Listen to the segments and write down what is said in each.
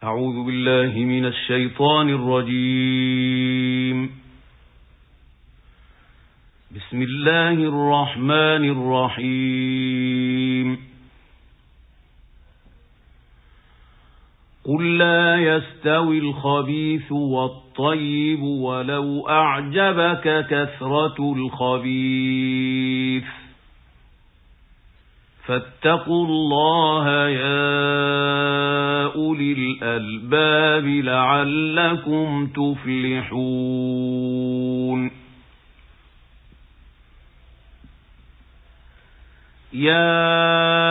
أعوذ بالله من الشيطان الرجيم. بسم الله الرحمن الرحيم. قل لا يستوي الخبيث والطيب ولو أعجبك كثرة الخبيث فاتقوا الله يا أولي الألباب لعلكم تفلحون. يا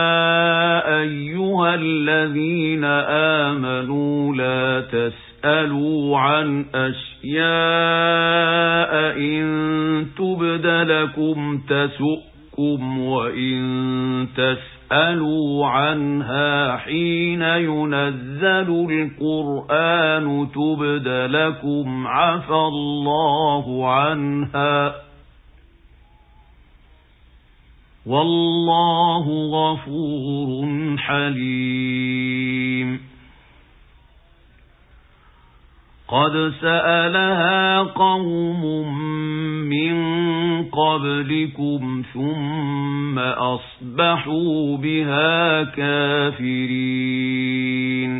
أيها الذين آمنوا لا تسألوا عن أشياء إن تبد لكم تسؤكم وإن تسألوا عنها حين ينزل القرآن تبد لكم عفى الله عنها والله غفور حليم. قد سألها قوم من قبلكم ثم أصبحوا بها كافرين.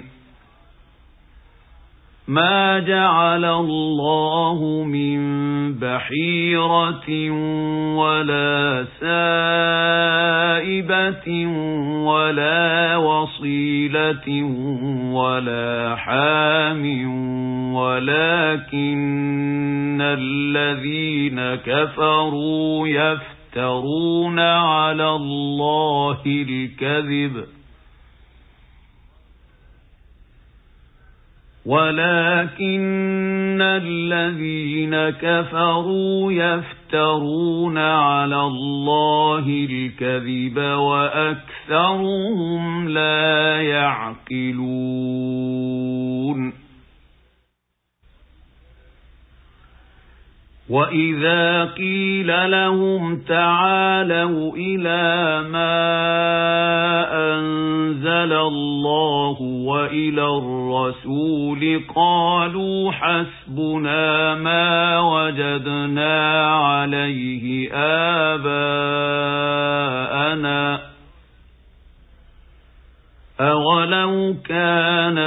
ما جعل الله من بحيرة ولا سائبة ولا وصيلة ولا حام ولكن الذين كفروا يفترون على الله الكذب ولكن الذين كفروا يفترون على الله الكذب وأكثرهم لا يعقلون. وَإِذَا قِيلَ لَهُمْ تَعَالَوْا إِلَى مَا أَنزَلَ اللَّهُ وَإِلَى الرَّسُولِ قَالُوا حَسْبُنَا مَا وَجَدْنَا عَلَيْهِ آبَاءَنَا أَوَلَوْ كَانَ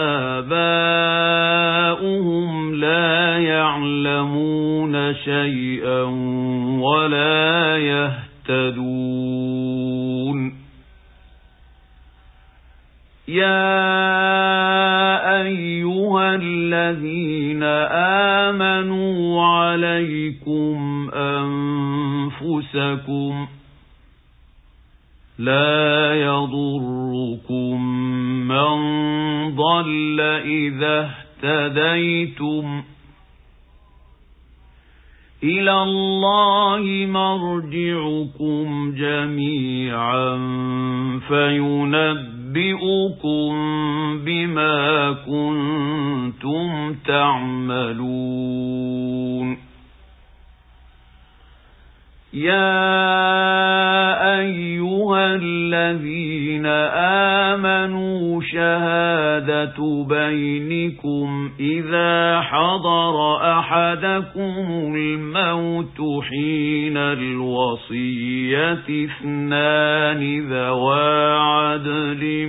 آبَاؤُهُمْ لَا يَعْلَمُونَ شَيْئًا وَلَا يَهْتَدُونَ. يَا أَيُّهَا الَّذِينَ آمَنُوا عَلَيْكُمْ أَنفُسَكُمْ لا يضركم من ضل إذا اهتديتم إلى الله مرجعكم جميعا فينبئكم بما كنتم تعملون. يا أيها الذين آمنوا شهادة بينكم إذا حضر أحدكم الموت حين الوصية اثنان ذوى عدل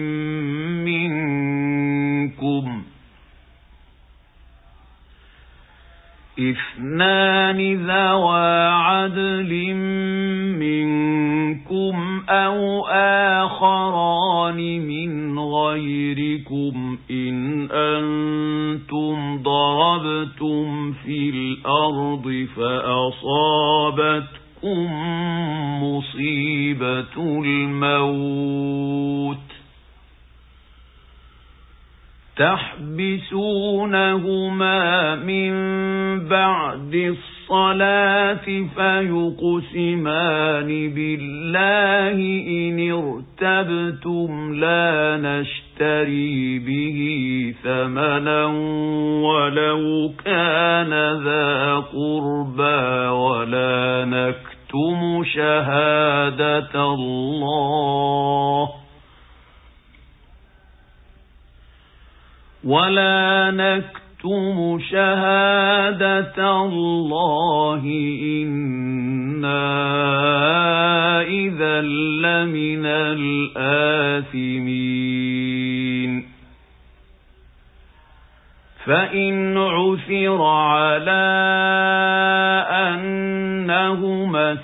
منكم أو آخران من غيركم إن أنتم ضربتم في الأرض فأصابتكم مصيبة الموت تحبسونهما من بعد الصلاة فيقسمان بالله إن ارتبتم لا نشتري به ثمنا ولو كان ذا قربى ولا نكتم شهادة الله ولا نكتم شهادة الله إنا إذا لمن الآثمين فإن عثر على أنهما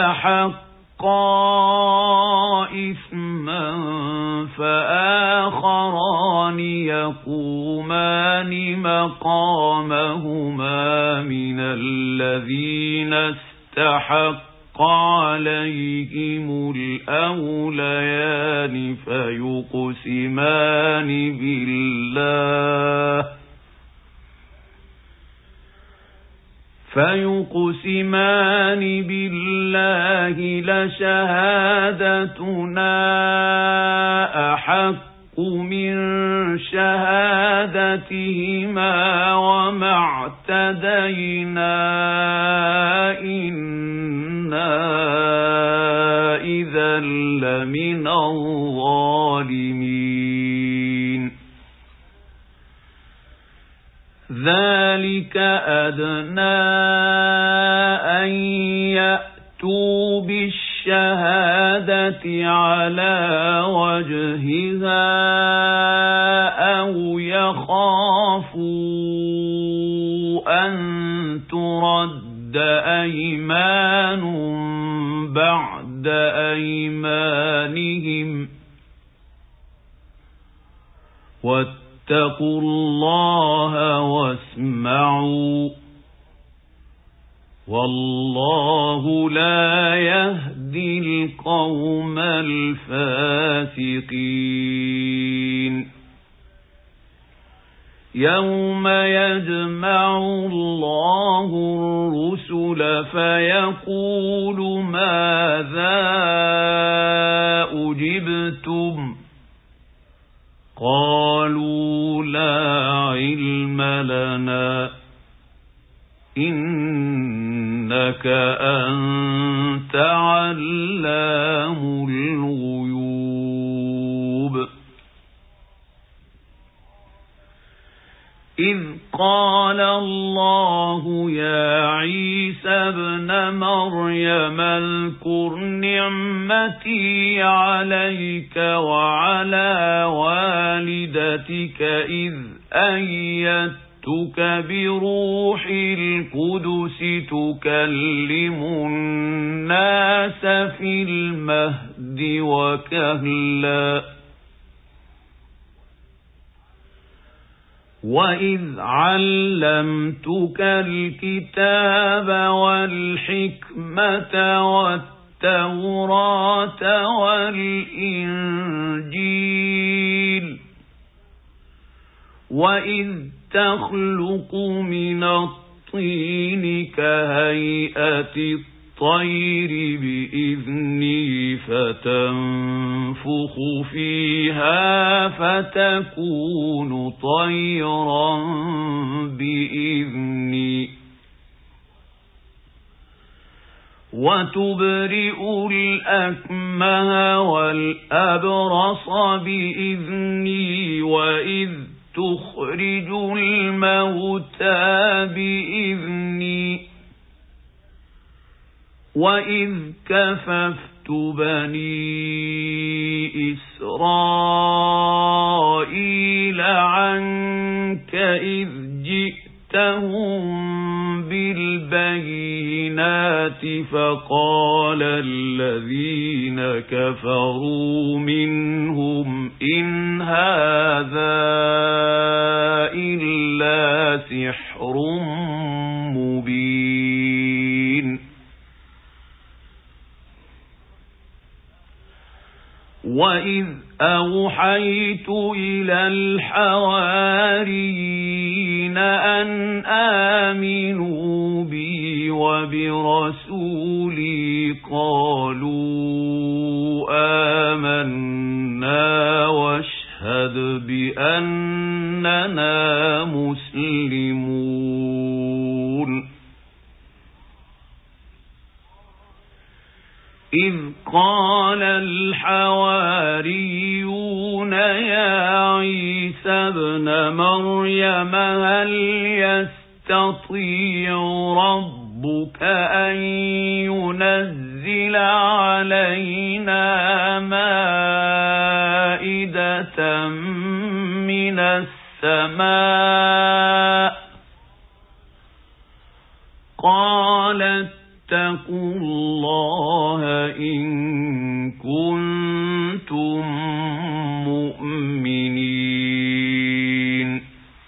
استحقا إثما فآخران يقومان مقامهما من الذين استحق عليهم الأوليان فيقسمان بالله لشهادتنا أحق من شهادتهما وما اعتدينا إنا إذا لمن الظالمين ذلك أدنى أن يأتوا بالشهادة على وجهها أو يخافوا أن ترد أيمان بعد أيمانهم واتقوا الله واسمعوا والله لا يهدي القوم الفاسقين يوم يجمع الله الرسل فيقول ماذا أجبتم قالوا لا علم لنا إنك أنت علام الغيوب إذ قال الله يا عيسى ابن مريم اذكر نعمتي عليك وعلى والدتك إذ أيدتك بروح القدس تكلم الناس في المهد وكهلا وإذ علمتك الكتاب والحكمة والتوراة والإنجيل وإذ تخلق من الطين كهيئة الطير بإذني فتنفخ فيها فتكون طيرا بإذني وتبرئ الأكمه والأبرص بإذني وإذ تخرج الموتى بإذني وإذ كففت بني إسرائيل عنك إذ جئتهم بالبينات فقال الذين كفروا منهم إن هذا إلا سحر مبين وإذ أوحيت إلى الحواريين أن آمنوا بي وبرسولي قالوا آمنا واشهد بأننا مسلمون إذ قال الحواريون يا عيسى ابْنَ مَرْيَمَ هَلْ يَسْتَطِيعُ رَبُّكَ أَن يُنَزِّلَ عَلَيْنَا مَائِدَةً مِنَ السَّمَاءِ قَالَ اتَّقُوا اللَّهَ إِن كُنتُم مُّؤْمِنِينَ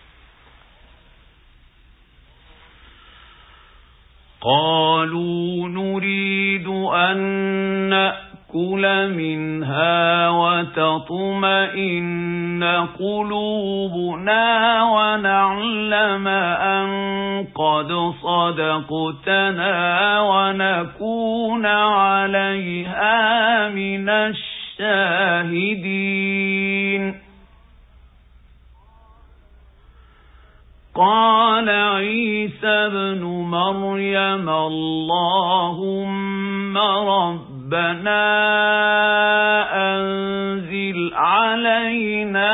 قَالُوا نُرِيدُ أَن نَّأْكُلَ مِنْهَا وَتَطْمَئِنَّ قُلُوبُنَا وَنَعْلَمَ أَن قَدْ صَدَقْتَنَا وَنَكُونَ عَلَيْهَا مِنَ الشَّاهِدِينَ قَالَ عِيسَى ابْنُ مَرْيَمَ اللَّهُمَّ رَبَّنَا أَنزِلْ عَلَيْنَا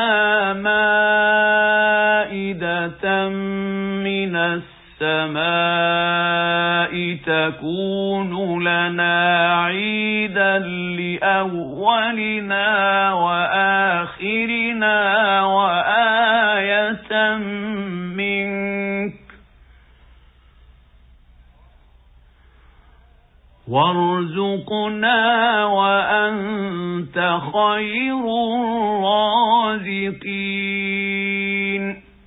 مَائِدَةً مِنَ السَّمَاءِ تَكُونُ لَنَا عِيدًا لِأَوَّلِنَا وَآخِرِنَا وَآيَةً مِنكَ وَارْزُقْنَا وَأَنْتَ خَيْرُ الرَّازِقِينَ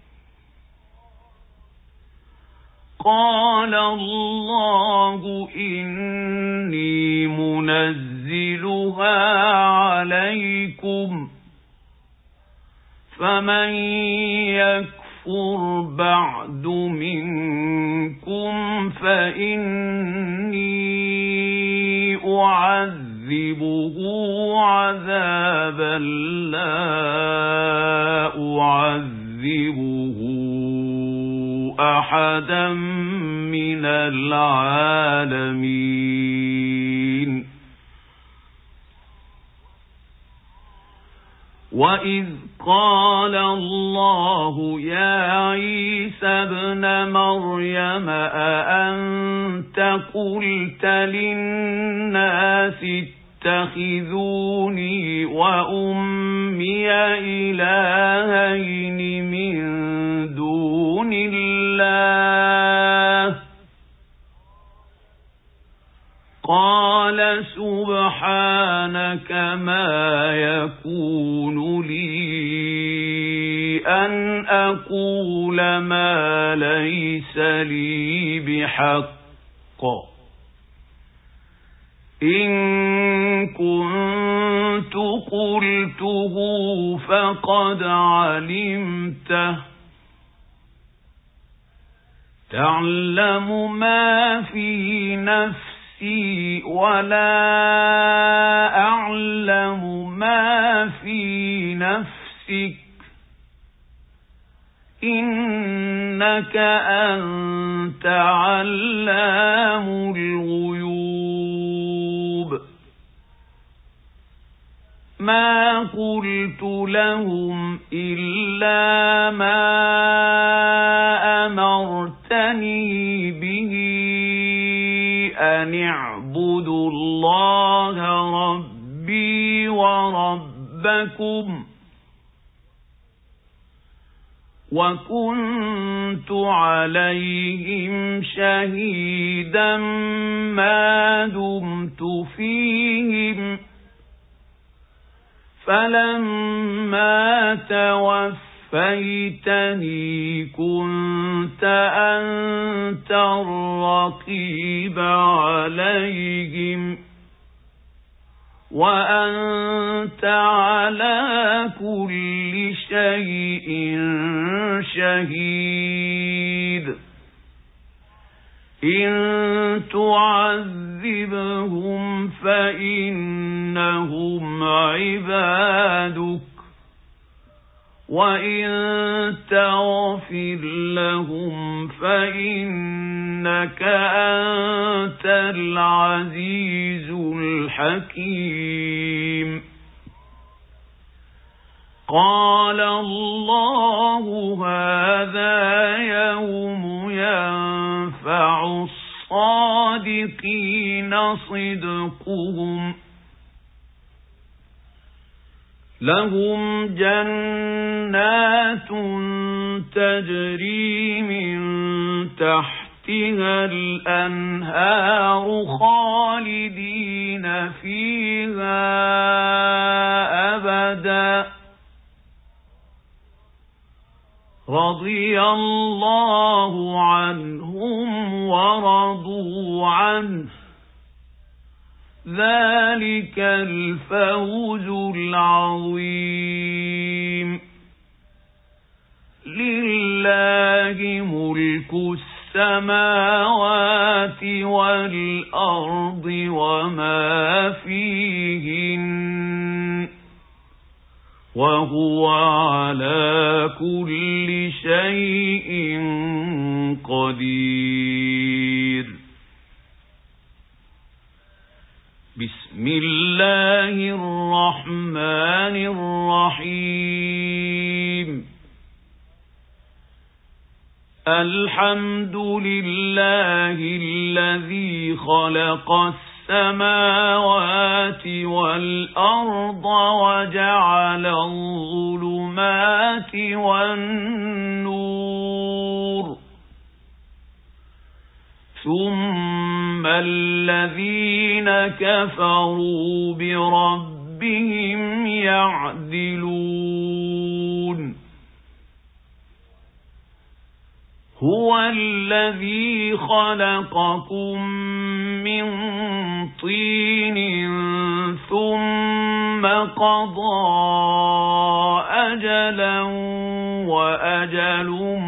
قَالَ اللَّهُ إِنِّي مُنَزِّلُهَا عَلَيْكُمْ فَمَن يَكْفُرْ بَعْدُ مِنكُمْ فَإِنِّي أُعَذِّبُهُ عَذَابًا لَّا أُعَذِّبُهُ أَحَدًا مِّنَ الْعَالَمِينَ وَإِذْ قَالَ اللَّهُ يَا عِيسَى ابْنَ مَرْيَمَ أَأَنتَ قُلْتَ لِلنَّاسِ اتَّخِذُونِي وَأُمِّيَ إِلَٰهَيْنِ مِن دُونِ اللَّهِ قَالَ سُبْحَانَكَ مَا يَكُونُ لِي أَنْ أَقُولَ مَا لَيْسَ لِي بِحَقٍّ إِن كُنتُ قُلْتُهُ فَقَدْ عَلِمْتَهُ تَعْلَمُ مَا فِي نَفْسِي وَلَا أَعْلَمُ مَا فِي نَفْسِكَ إِنَّكَ أَنْتَ عَلَّامُ الْغُيُوبِ مَا قُلْتُ لَهُمْ إِلَّا مَا أَمَرْتَنِي بِهِ أَنِ اعْبُدُوا اللَّهَ رَبِّي وَرَبَّكُمْ وَكُنْتُ عَلَيْهِمْ شَهِيدًا مَا دُمْتُ فِيهِمْ فَلَمَّا تَوَفَّيْتَنِي كُنْتَ أَنْتَ الرَّقِيبَ عَلَيْهِمْ وَأَنْتَ عَلَى كُلِّ شَيْءٍ شَهِيدٌ إِن تُعَذِّبْهُمْ فَإِنَّهُمْ عِبَادُكَ وَإِن تَغْفِرْ لَهُمْ فَإِنَّكَ أَنْتَ الْعَزِيزُ الْحَكِيمُ قال الله هذا يوم ينفع الصادقين صدقهم لهم جنات تجري من تحتها الأنهار خالدين فيها أبدا رضي الله عنهم ورضوا عنه ذلك الفوز العظيم لله ملك السماوات والأرض وما فيهن وهو على كل شيء قدير بسم الله الرحمن الرحيم الحمد لله الذي خلق السماوات والأرض وجعل الظلمات والنور ثم الذين كفروا بربهم يعدلون هو الذي خلقكم من طين ثم قضى أجلا وأجل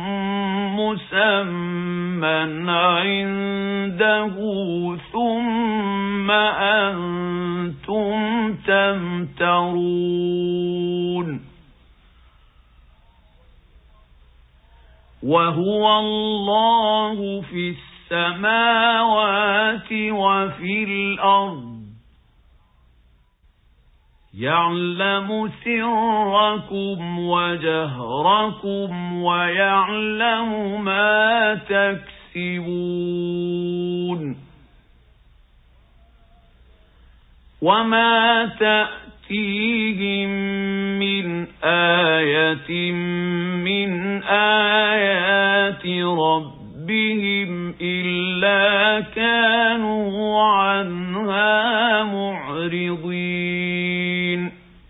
مسمى عنده ثم أنتم تمترون وهو الله في السماوات وفي الأرض يعلم سركم وجهركم ويعلم ما تكسبون وما تأتيهم من آية من آيات ربهم إلا كانوا عنها معرضين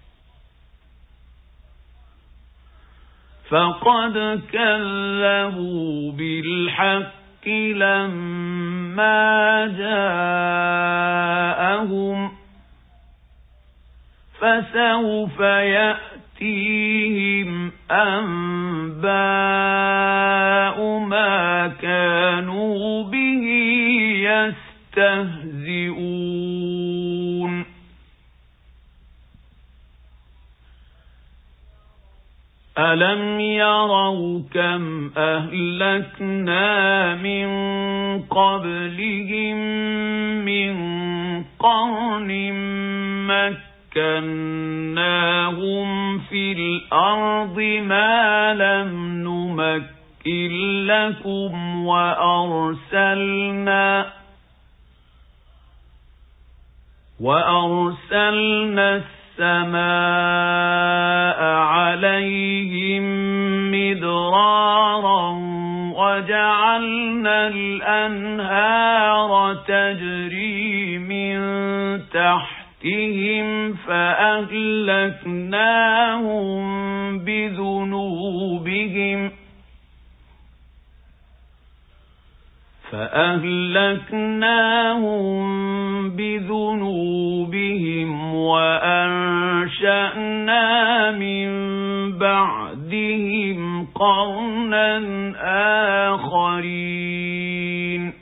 فقد كذبوا بالحق لما جاءهم فسوف يأتيهم أنباء ما كانوا به يستهزئون ألم يروا كم أهلكنا من قبلهم من قرن مكناهم في الأرض ما لم نمكن لكم وأرسلنا السماء عليهم مدرارا وجعلنا الأنهار تجري من تحتهم فأهلكناهم بذنوبهم وأنشأنا من بعدهم قرنا آخرين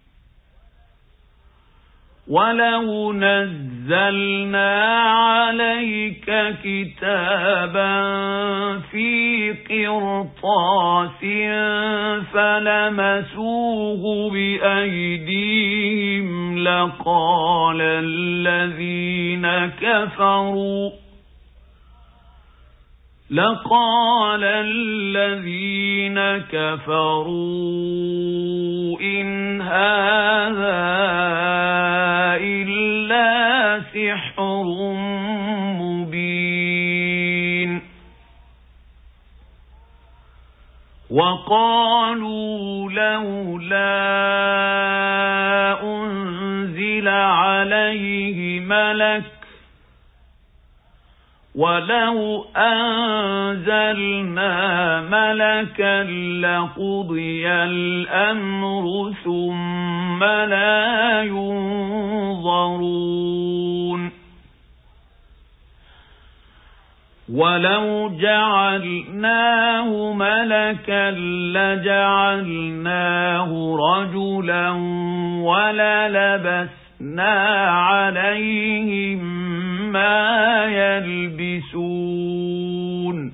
ولو نزلنا عليك كتابا في قرطاس فلمسوه بأيديهم لقال الذين كفروا إن هذا إلا سحر مبين وقالوا لولا أنزل عليه ملك ولو أنزلنا ملكا لقضي الأمر ثم لا ينظرون ولو جعلناه ملكا لجعلناه رجلا وللبسنا عليهم ما يلبسون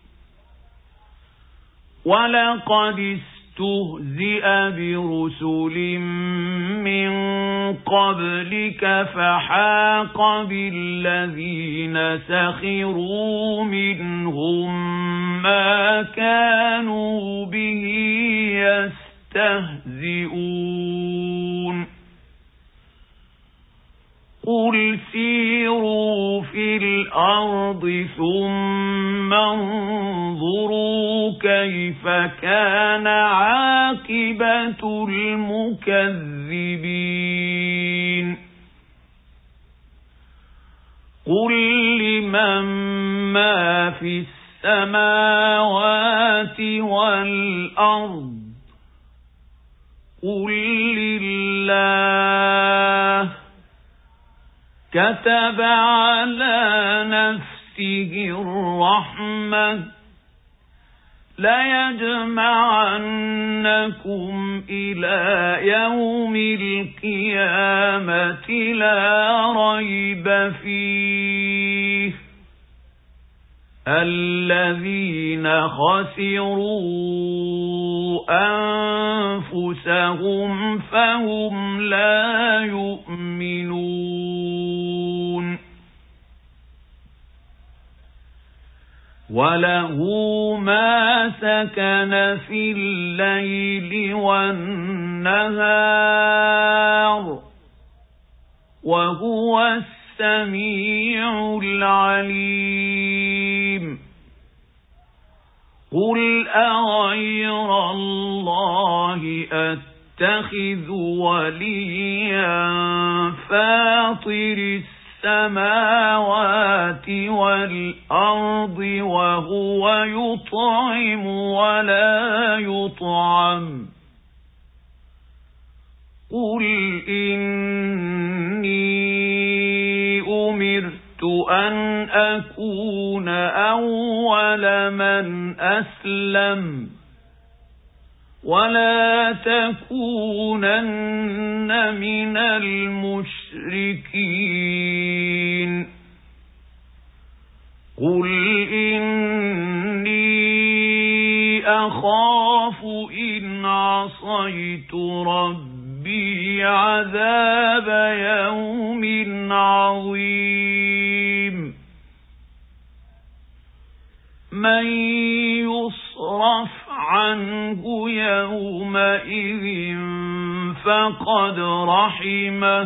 ولقد استهزئ برسل من قبلك فحاق بالذين سخروا منهم ما كانوا به يستهزئون قل سيروا في الأرض ثم انظروا كيف كان عاقبة المكذبين قل لمن ما في السماوات والأرض قل لله كتب على نفسه الرحمة ليجمعنكم إلى يوم القيامة لا ريب فيه الذين خسروا أنفسهم فهم لا يؤمنون وله ما سكن في الليل والنهار وهو السميع العليم قل أغير الله أتخذ وليا فاطر السماوات والأرض وهو يطعم ولا يطعم قل إني أمرت أن أكون أول من أسلم ولا تكونن من المشركين قل إني أخاف إن عصيت ربي عذاب يوم عظيم من يصرف عنه يومئذ فقد رحمه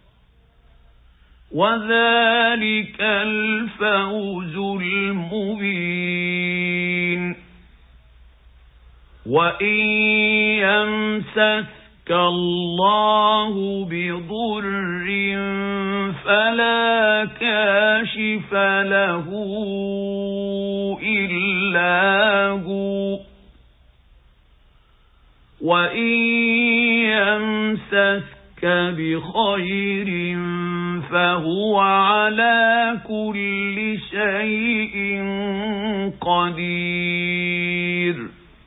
وذلك الفوز المبين وإن يمسسك الله بضر فلا كاشف له إلا هو وإن يمسسك بخير فهو على كل شيء قدير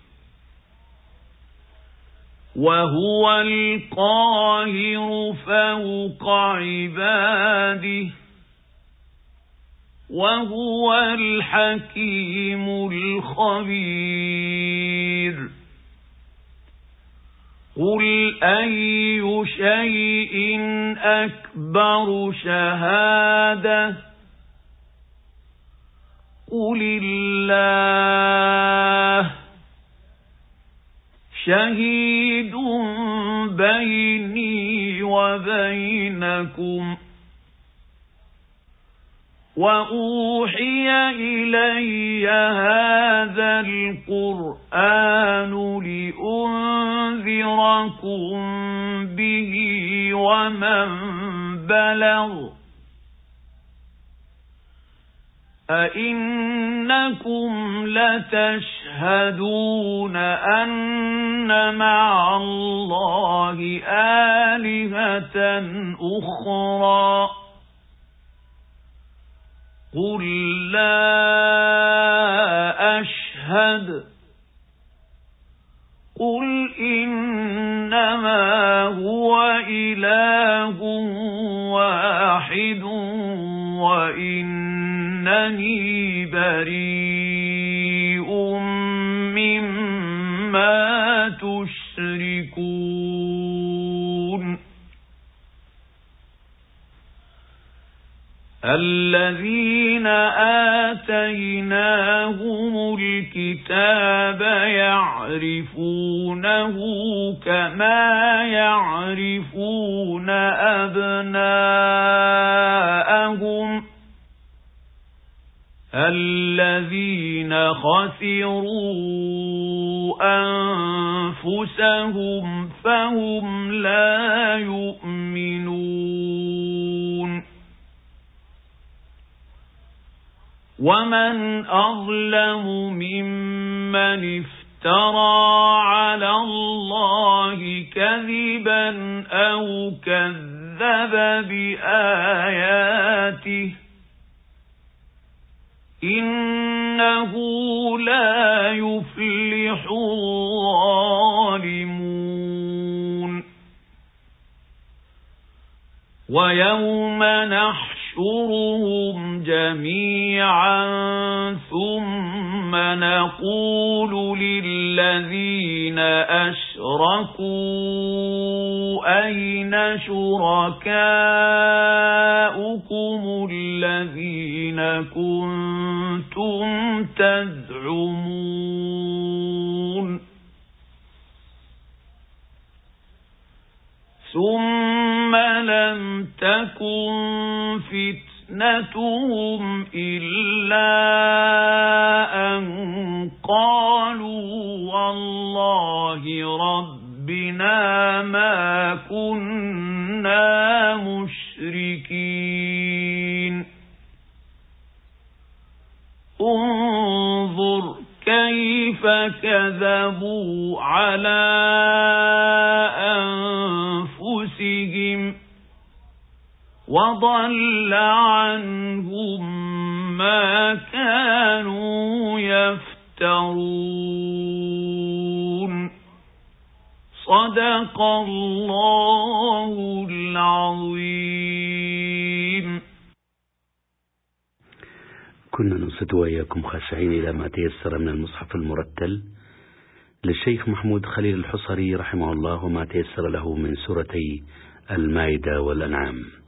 وهو القاهر فوق عباده وهو الحكيم الخبير قل أي شيء أكبر شهادة قل الله شهيد بيني وبينكم وأوحي إلي هذا القرآن لأنذركم به ومن بلغ أئنكم لتشهدون أن مع الله آلهة أخرى قل لا أشهد قل إنما هو إله واحد وإنني بريء مما تشركون الذين آتيناهم الكتاب يعرفونه كما يعرفون أبناءهم الذين خسروا أنفسهم فهم لا يؤمنون ومن أظلم ممن افترى على الله كذبا أو كذب بآياته إنه لا يفلح الظالمون ويوم نحشرهم جميعا ثم نقول للذين أشركوا أين شركاؤكم الذين كنتم تزعمون ثم لم تكن فتنتهم إلا أن قالوا والله ربنا ما كنا مشركين انظر كيف كذبوا على أنفسهم وضل عنهم ما كانوا يفترون صدق الله العظيم. كنا ننصت وإياكم خاشعين إلى ما تيسر من المصحف المرتل للشيخ محمود خليل الحصري رحمه الله وما تيسر له من سورتي المائدة والأنعام.